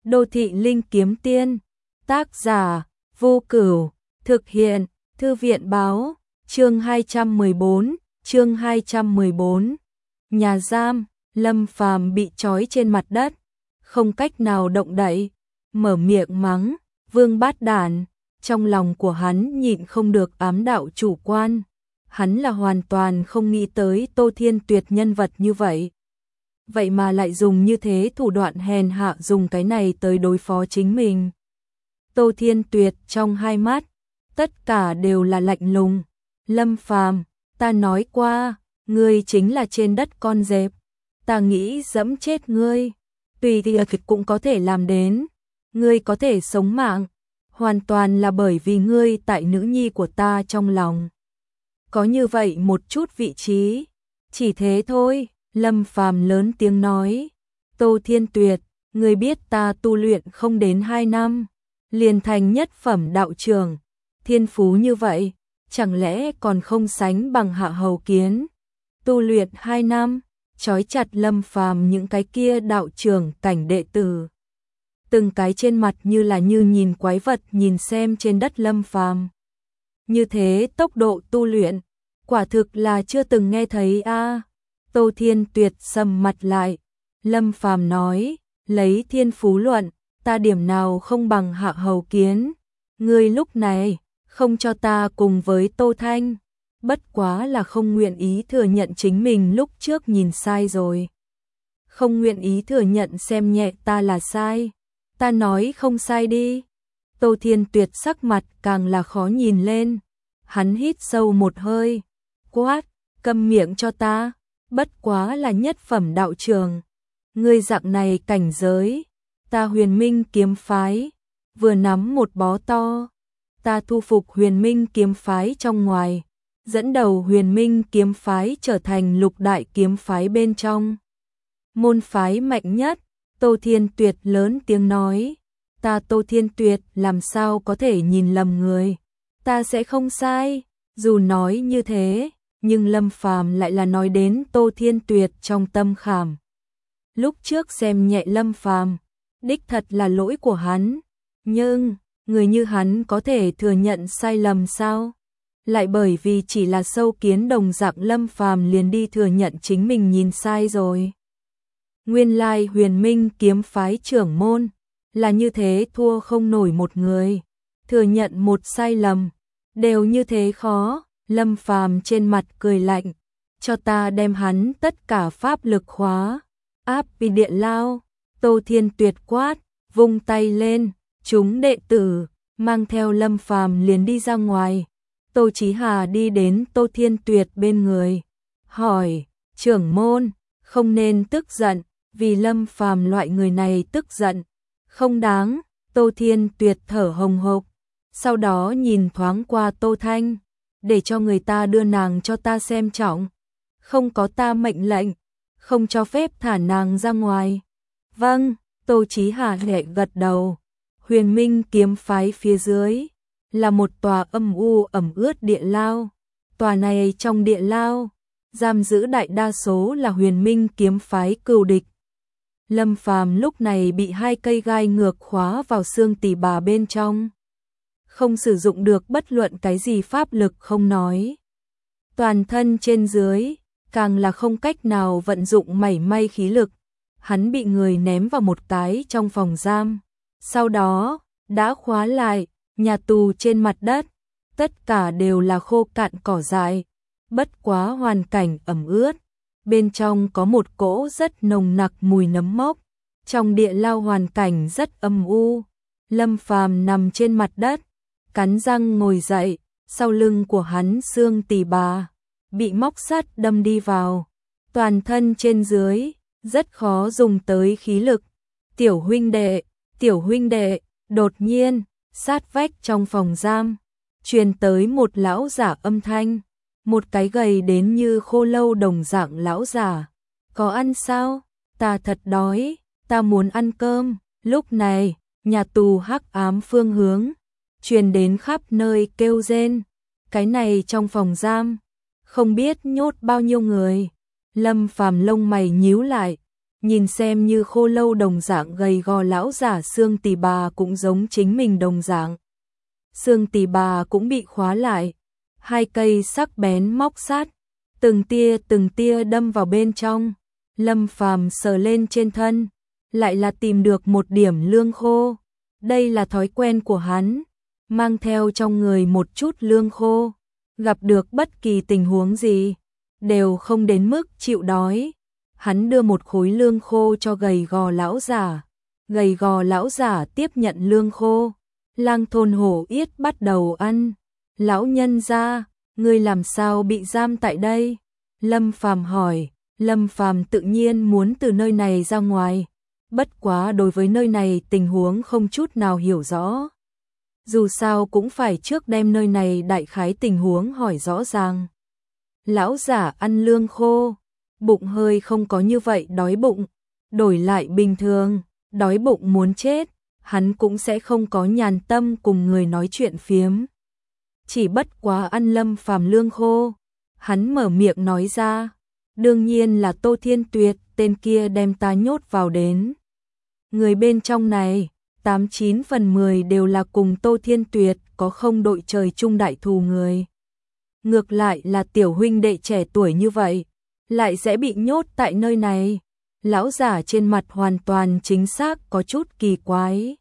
Đô thị linh kiếm tiên, tác giả, Vô Cửu, thực hiện, Thư viện báo, chương 214, Nhà giam, Lâm Phàm bị trói trên mặt đất, không cách nào động đậy, mở miệng mắng, Vương Bát Đản, trong lòng của hắn nhịn không được ám đạo chủ quan, hắn là hoàn toàn không nghĩ tới Tô Thiên Tuyệt nhân vật như vậy. Vậy mà lại dùng như thế thủ đoạn hèn hạ, dùng cái này tới đối phó chính mình. Tô Thiên Tuyệt trong hai mắt, tất cả đều là lạnh lùng. Lâm Phàm, ta nói qua, ngươi chính là trên đất con dẹp, ta nghĩ giẫm chết ngươi, tùy thì cũng có thể làm đến, ngươi có thể sống mạng, hoàn toàn là bởi vì ngươi tại nữ nhi của ta trong lòng. Có như vậy một chút vị trí, chỉ thế thôi. Lâm Phàm lớn tiếng nói, Tô Thiên Tuyệt, ngươi biết ta tu luyện không đến 2 năm, liền thành nhất phẩm đạo trưởng, thiên phú như vậy, chẳng lẽ còn không sánh bằng Hạ Hầu Kiến. Tu luyện 2 năm, trói chặt Lâm Phàm những cái kia đạo trưởng cảnh đệ tử. Từng cái trên mặt như là như nhìn quái vật nhìn xem trên đất Lâm Phàm. Như thế tốc độ tu luyện, quả thực là chưa từng nghe thấy a. Tô Thiên Tuyệt sầm mặt lại, Lâm Phàm nói, lấy thiên phú luận, ta điểm nào không bằng Hạ Hầu Kiến, ngươi lúc này không cho ta cùng với Tô Thanh, bất quá là không nguyện ý thừa nhận chính mình lúc trước nhìn sai rồi. Không nguyện ý thừa nhận xem nhẹ ta là sai, ta nói không sai đi. Tô Thiên Tuyệt sắc mặt càng là khó nhìn lên, hắn hít sâu một hơi, quát, câm miệng cho ta. Bất quá là nhất phẩm đạo trường, ngươi dạng này cảnh giới, ta Huyền Minh kiếm phái, vừa nắm một bó to, ta thu phục Huyền Minh kiếm phái trong ngoài, dẫn đầu Huyền Minh kiếm phái trở thành lục đại kiếm phái bên trong. Môn phái mạnh nhất, Tô Thiên Tuyệt lớn tiếng nói, ta Tô Thiên Tuyệt làm sao có thể nhìn lầm người, ta sẽ không sai, dù nói như thế. Nhưng Lâm Phàm lại là nói đến Tô Thiên Tuyệt trong tâm khảm. Lúc trước xem nhẹ Lâm Phàm, đích thật là lỗi của hắn, nhưng người như hắn có thể thừa nhận sai lầm sao? Lại bởi vì chỉ là sâu kiến đồng dạng Lâm Phàm liền đi thừa nhận chính mình nhìn sai rồi. Nguyên lai Huyền Minh kiếm phái trưởng môn là như thế, thua không nổi một người, thừa nhận một sai lầm đều như thế khó. Lâm Phàm trên mặt cười lạnh, cho ta đem hắn tất cả pháp lực khóa, áp vì điện lao. Tô Thiên Tuyệt quát, vung tay lên, chúng đệ tử mang theo Lâm Phàm liền đi ra ngoài. Tô Chí Hà đi đến Tô Thiên Tuyệt bên người, hỏi, trưởng môn, không nên tức giận, vì Lâm Phàm loại người này tức giận không đáng. Tô Thiên Tuyệt thở hồng hộc, sau đó nhìn thoáng qua Tô Thanh, để cho người ta đưa nàng cho ta xem trọng, không có ta mệnh lệnh, không cho phép thả nàng ra ngoài. Vâng, Tô Chí Hà nhẹ gật đầu. Huyền Minh kiếm phái phía dưới là một tòa âm u ẩm ướt địa lao. Tòa này trong địa lao giam giữ đại đa số là Huyền Minh kiếm phái cừu địch. Lâm Phàm lúc này bị 2 cây gai ngược khóa vào xương tỳ bà bên trong, không sử dụng được bất luận cái gì pháp lực không nói. Toàn thân trên dưới, càng là không cách nào vận dụng mảy may khí lực. Hắn bị người ném vào một cái trong phòng giam. Sau đó, đã khóa lại, nhà tù trên mặt đất. Tất cả đều là khô cạn cỏ dại. Bất quá hoàn cảnh ẩm ướt. Bên trong có một cỗ rất nồng nặc mùi nấm mốc. Trong địa lao hoàn cảnh rất âm u. Lâm Phàm nằm trên mặt đất, cắn răng ngồi dậy, sau lưng của hắn xương tỳ bà bị móc sắt đâm đi vào, toàn thân trên dưới rất khó dùng tới khí lực. Tiểu huynh đệ, đột nhiên, sát vách trong phòng giam truyền tới một lão giả âm thanh, một cái gầy đến như khô lâu đồng dạng lão giả, có ăn sao? Ta thật đói, ta muốn ăn cơm. Lúc này, nhà tù hắc ám phương hướng truyền đến khắp nơi kêu rên. Cái này trong phòng giam, không biết nhốt bao nhiêu người. Lâm Phàm lông mày nhíu lại, nhìn xem như khô lâu đồng dạng gầy gò lão giả xương tỳ bà cũng giống chính mình đồng dạng. Xương tỳ bà cũng bị khóa lại, hai cây sắc bén móc sát, từng tia đâm vào bên trong. Lâm Phàm sờ lên trên thân, lại là tìm được một điểm lương khô. Đây là thói quen của hắn, mang theo trong người một chút lương khô, gặp được bất kỳ tình huống gì, đều không đến mức chịu đói. Hắn đưa một khối lương khô cho gầy gò lão giả. Gầy gò lão giả tiếp nhận lương khô. Lang thôn hổ yết bắt đầu ăn. Lão nhân gia, ngươi làm sao bị giam tại đây? Lâm Phàm hỏi. Lâm Phàm tự nhiên muốn từ nơi này ra ngoài. Bất quá đối với nơi này tình huống không chút nào hiểu rõ. Dù sao cũng phải trước đem nơi này đại khái tình huống hỏi rõ ràng. Lão giả ăn lương khô, bụng hơi không có như vậy đói bụng, đổi lại bình thường, đói bụng muốn chết, hắn cũng sẽ không có nhàn tâm cùng người nói chuyện phiếm. Chỉ bất quá ăn Lâm Phàm lương khô, hắn mở miệng nói ra, đương nhiên là Tô Thiên Tuyệt, tên kia đem ta nhốt vào đến. Người bên trong này, 89 phần 10 đều là cùng Tô Thiên Tuyệt có không đội trời chung đại thù người. Ngược lại là tiểu huynh đệ trẻ tuổi như vậy, lại sẽ bị nhốt tại nơi này. Lão giả trên mặt hoàn toàn chính xác có chút kỳ quái.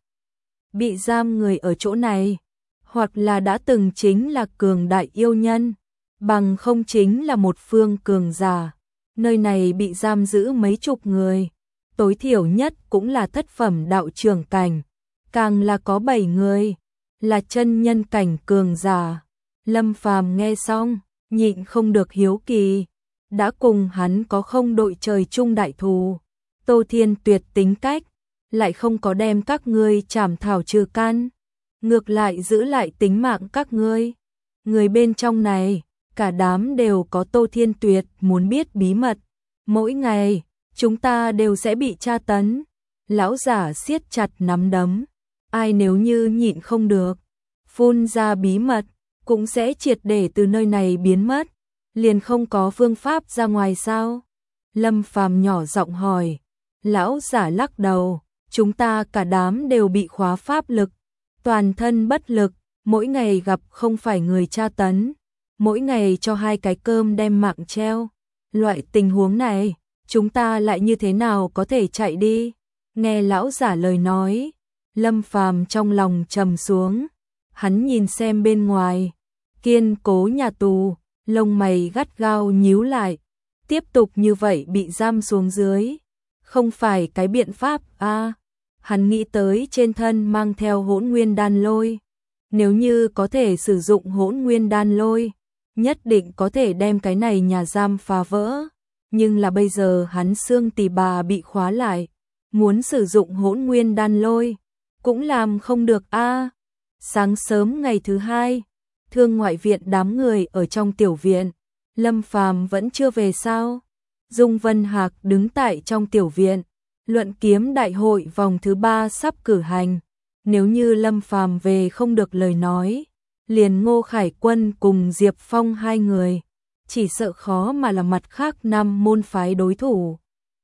Bị giam người ở chỗ này, hoặc là đã từng chính là cường đại yêu nhân, bằng không chính là một phương cường giả. Nơi này bị giam giữ mấy chục người, tối thiểu nhất cũng là thất phẩm đạo trưởng cảnh, càng là có 7 người, là chân nhân cảnh cường giả. Lâm Phàm nghe xong, nhịn không được hiếu kỳ, đã cùng hắn có không đội trời chung đại thù. Tô Thiên Tuyệt tính cách, lại không có đem các ngươi trảm thảo trừ căn, ngược lại giữ lại tính mạng các ngươi. Người bên trong này, cả đám đều có Tô Thiên Tuyệt muốn biết bí mật. Mỗi ngày, chúng ta đều sẽ bị tra tấn. Lão giả siết chặt nắm đấm. Ai nếu như nhịn không được, phun ra bí mật, cũng sẽ triệt để từ nơi này biến mất. Liền không có phương pháp ra ngoài sao? Lâm Phàm nhỏ giọng hỏi. Lão giả lắc đầu. Chúng ta cả đám đều bị khóa pháp lực, toàn thân bất lực, mỗi ngày gặp không phải người tra tấn, mỗi ngày cho 2 cái cơm đem mạng treo. Loại tình huống này, chúng ta lại như thế nào có thể chạy đi? Nghe lão giả lời nói, Lâm Phàm trong lòng trầm xuống. Hắn nhìn xem bên ngoài, kiên cố nhà tù, lông mày gắt gao nhíu lại. Tiếp tục như vậy bị giam xuống dưới, không phải cái biện pháp a. Hắn nghĩ tới trên thân mang theo Hỗn Nguyên Đan Lôi, nếu như có thể sử dụng Hỗn Nguyên Đan Lôi, nhất định có thể đem cái này nhà giam phá vỡ. Nhưng là bây giờ hắn xương tỳ bà bị khóa lại, muốn sử dụng Hỗn Nguyên Đan Lôi cũng làm không được a. Sáng sớm ngày thứ 2, Thương ngoại viện đám người ở trong tiểu viện, Lâm Phàm vẫn chưa về sao? Dung Vân Hạc đứng tại trong tiểu viện, luận kiếm đại hội vòng thứ 3 sắp cử hành. Nếu như Lâm Phàm về không được lời nói, liền Ngô Khải Quân cùng Diệp Phong 2 người, chỉ sợ khó mà là mặt khác 5 môn phái đối thủ.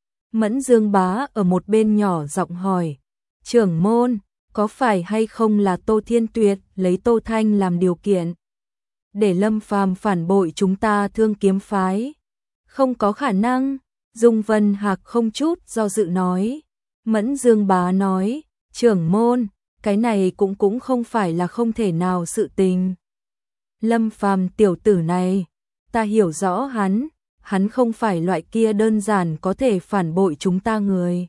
Mẫn Dương Bá ở một bên nhỏ giọng hỏi, trưởng môn, có phải hay không là Tô Thiên Tuyệt lấy Tô Thanh làm điều kiện để Lâm Phàm phản bội chúng ta Thương Kiếm phái? Không có khả năng, Dung Vân Hạc không chút do dự nói. Mẫn Dương Bá nói, trưởng môn, cái này cũng không phải là không thể nào sự tình. Lâm Phàm tiểu tử này, ta hiểu rõ hắn không phải loại kia đơn giản có thể phản bội chúng ta người.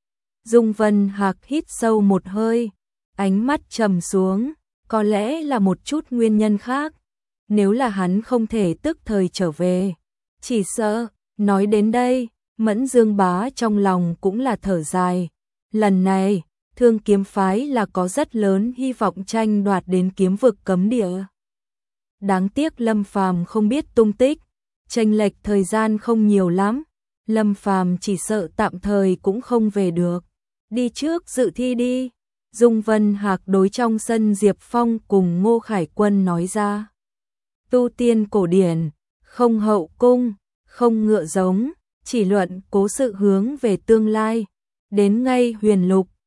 Dung Vân Hạc hít sâu một hơi, ánh mắt trầm xuống, có lẽ là một chút nguyên nhân khác. Nếu là hắn không thể tức thời trở về, chỉ sợ, nói đến đây, Mẫn Dương Bá trong lòng cũng là thở dài. Lần này, Thương Kiếm phái là có rất lớn hy vọng tranh đoạt đến kiếm vực cấm địa. Đáng tiếc Lâm Phàm không biết tung tích, chênh lệch thời gian không nhiều lắm, Lâm Phàm chỉ sợ tạm thời cũng không về được. Đi trước dự thi đi. Dung Vân Hạc đối trong sân Diệp Phong cùng Ngô Khải Quân nói ra. Tu tiên cổ điển, không hậu cung, không ngựa giống, chỉ luận cố sự hướng về tương lai. Đến ngay Huyền Lục,